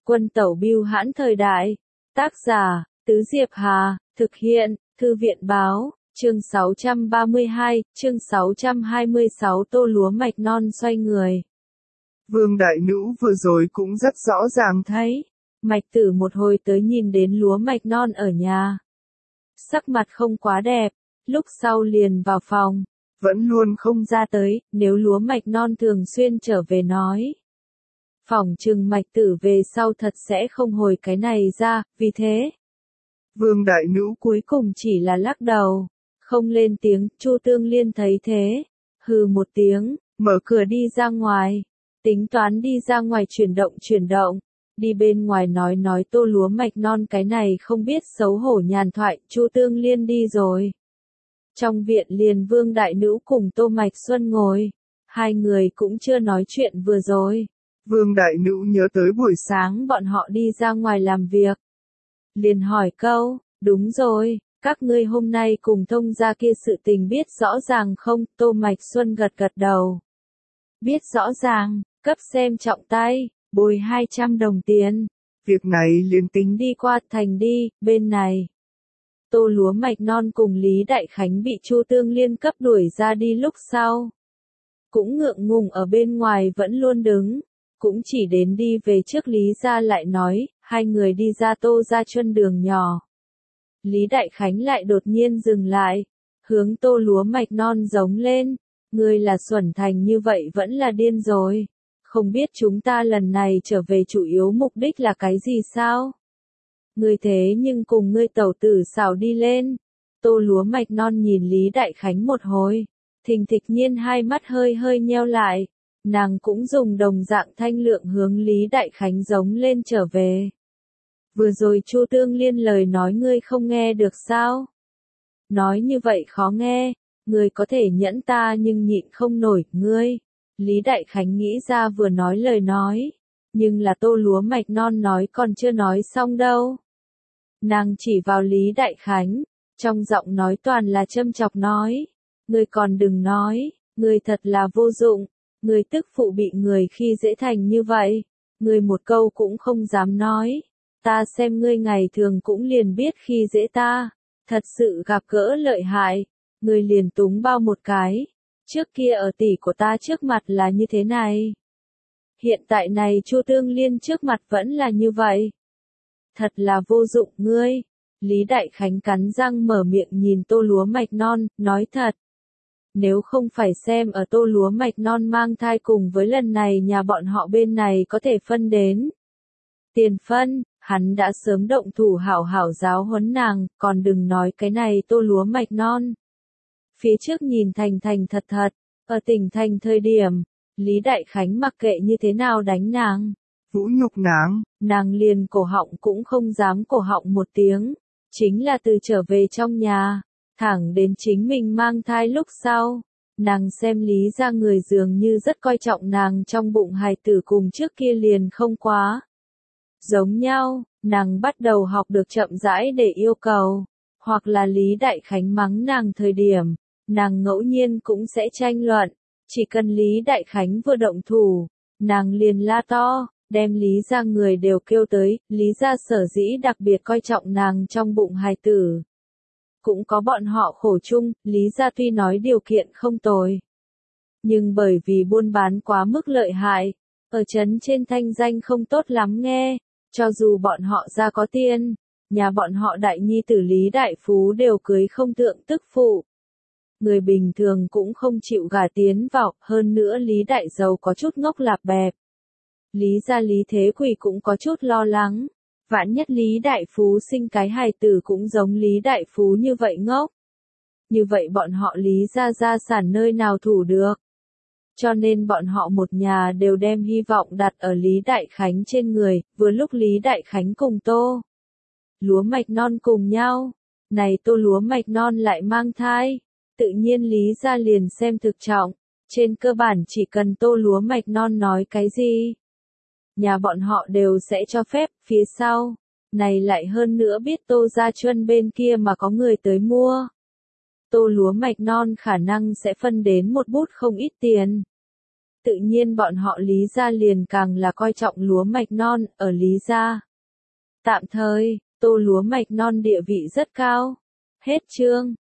Quân tẩu bưu hãn thời đại. Tác giả, Tứ Diệp Hà, thực hiện, Thư viện báo, chương 632, chương 626 tô lúa mạch non xoay người. Vương Đại Nữ vừa rồi cũng rất rõ ràng thấy, Mạch Tử một hồi tới nhìn đến lúa mạch non ở nhà. Sắc mặt không quá đẹp, lúc sau liền vào phòng. Vẫn luôn không ra tới, nếu lúa mạch non thường xuyên trở về nói. Phỏng chừng Mạch Tử về sau thật sẽ không hồi cái này ra, vì thế. Vương Đại Nữ cuối cùng chỉ là lắc đầu, không lên tiếng. Chu Tương Liên thấy thế, hừ một tiếng, mở cửa đi ra ngoài, tính toán đi ra ngoài chuyển động, đi bên ngoài nói tô lúa mạch non cái này không biết xấu hổ nhàn thoại. Chu Tương Liên đi rồi. Trong viện liền Vương Đại Nữ cùng Tô Mạch Xuân ngồi, hai người cũng chưa nói chuyện vừa rồi. Vương Đại Nữ nhớ tới buổi sáng bọn họ đi ra ngoài làm việc. Liền hỏi câu, đúng rồi, các ngươi hôm nay cùng Thông gia kia sự tình biết rõ ràng không? Tô Mạch Xuân gật đầu. Biết rõ ràng, cấp xem trọng tay, bồi 200 đồng tiền. Việc này liền tính đi qua thành đi, bên này. Tô lúa mạch non cùng Lý Đại Khánh bị Chu Tương Liên cấp đuổi ra đi lúc sau. Cũng ngượng ngùng ở bên ngoài vẫn luôn đứng. Cũng chỉ đến đi về trước Lý gia lại nói, hai người đi ra Tô gia chân đường nhỏ. Lý Đại Khánh lại đột nhiên dừng lại, hướng tô lúa mạch non giống lên. Ngươi là xuẩn thành như vậy vẫn là điên rồi. Không biết chúng ta lần này trở về chủ yếu mục đích là cái gì sao? Ngươi thế nhưng cùng ngươi tẩu tử xảo đi lên. Tô lúa mạch non nhìn Lý Đại Khánh một hồi, thình thịch nhiên hai mắt hơi nheo lại. Nàng cũng dùng đồng dạng thanh lượng hướng Lý Đại Khánh giống lên trở về. Vừa rồi Chu Tương Liên lời nói ngươi không nghe được sao? Nói như vậy khó nghe, ngươi có thể nhẫn ta nhưng nhịn không nổi, ngươi. Lý Đại Khánh nghĩ ra vừa nói lời nói, nhưng là tô lúa mạch non nói còn chưa nói xong đâu. Nàng chỉ vào Lý Đại Khánh, trong giọng nói toàn là châm chọc nói. Ngươi còn đừng nói, ngươi thật là vô dụng. Ngươi tức phụ bị người khi dễ thành như vậy, ngươi một câu cũng không dám nói. Ta xem ngươi ngày thường cũng liền biết khi dễ ta, thật sự gặp gỡ lợi hại, ngươi liền túng bao một cái. Trước kia ở tỷ của ta trước mặt là như thế này. Hiện tại này Chu Tương Liên trước mặt vẫn là như vậy. Thật là vô dụng ngươi. Lý Đại Khánh cắn răng mở miệng nhìn tô lúa mạch non, nói thật. Nếu không phải xem ở tô lúa mạch non mang thai cùng với lần này nhà bọn họ bên này có thể phân đến tiền phân, hắn đã sớm động thủ hảo hảo giáo huấn nàng, còn đừng nói cái này tô lúa mạch non. Phía trước nhìn thành thật, ở tỉnh thành thời điểm, Lý Đại Khánh mặc kệ như thế nào đánh nàng, vũ nhục nàng liền cổ họng cũng không dám cổ họng một tiếng, chính là từ trở về trong nhà. Thẳng đến chính mình mang thai lúc sau, nàng xem Lý gia người dường như rất coi trọng nàng trong bụng hài tử cùng trước kia liền không quá. Giống nhau, nàng bắt đầu học được chậm rãi để yêu cầu, hoặc là Lý Đại Khánh mắng nàng thời điểm, nàng ngẫu nhiên cũng sẽ tranh luận, chỉ cần Lý Đại Khánh vừa động thủ, nàng liền la to, đem Lý gia người đều kêu tới. Lý gia sở dĩ đặc biệt coi trọng nàng trong bụng hài tử. Cũng có bọn họ khổ chung, Lý gia tuy nói điều kiện không tồi. Nhưng bởi vì buôn bán quá mức lợi hại, ở trấn trên thanh danh không tốt lắm nghe, cho dù bọn họ ra có tiền, nhà bọn họ đại nhi tử Lý Đại Phú đều cưới không thượng tức phụ. Người bình thường cũng không chịu gả tiến vào, hơn nữa Lý Đại Giàu có chút ngốc lạp bẹp. Lý gia Lý Thế Quỳ cũng có chút lo lắng. Vạn nhất Lý Đại Phú sinh cái hài tử cũng giống Lý Đại Phú như vậy ngốc. Như vậy bọn họ Lý gia sản nơi nào thủ được. Cho nên bọn họ một nhà đều đem hy vọng đặt ở Lý Đại Khánh trên người, vừa lúc Lý Đại Khánh cùng tô lúa mạch non cùng nhau. Này tô lúa mạch non lại mang thai. Tự nhiên Lý gia liền xem thực trọng. Trên cơ bản chỉ cần tô lúa mạch non nói cái gì, nhà bọn họ đều sẽ cho phép. Phía sau, này lại hơn nữa biết Tô Gia Chuân bên kia mà có người tới mua. Tô lúa mạch non khả năng sẽ phân đến một bút không ít tiền. tự nhiên bọn họ Lý gia liền càng là coi trọng lúa mạch non, ở Lý gia. Tạm thời, tô lúa mạch non địa vị rất cao. Hết chương.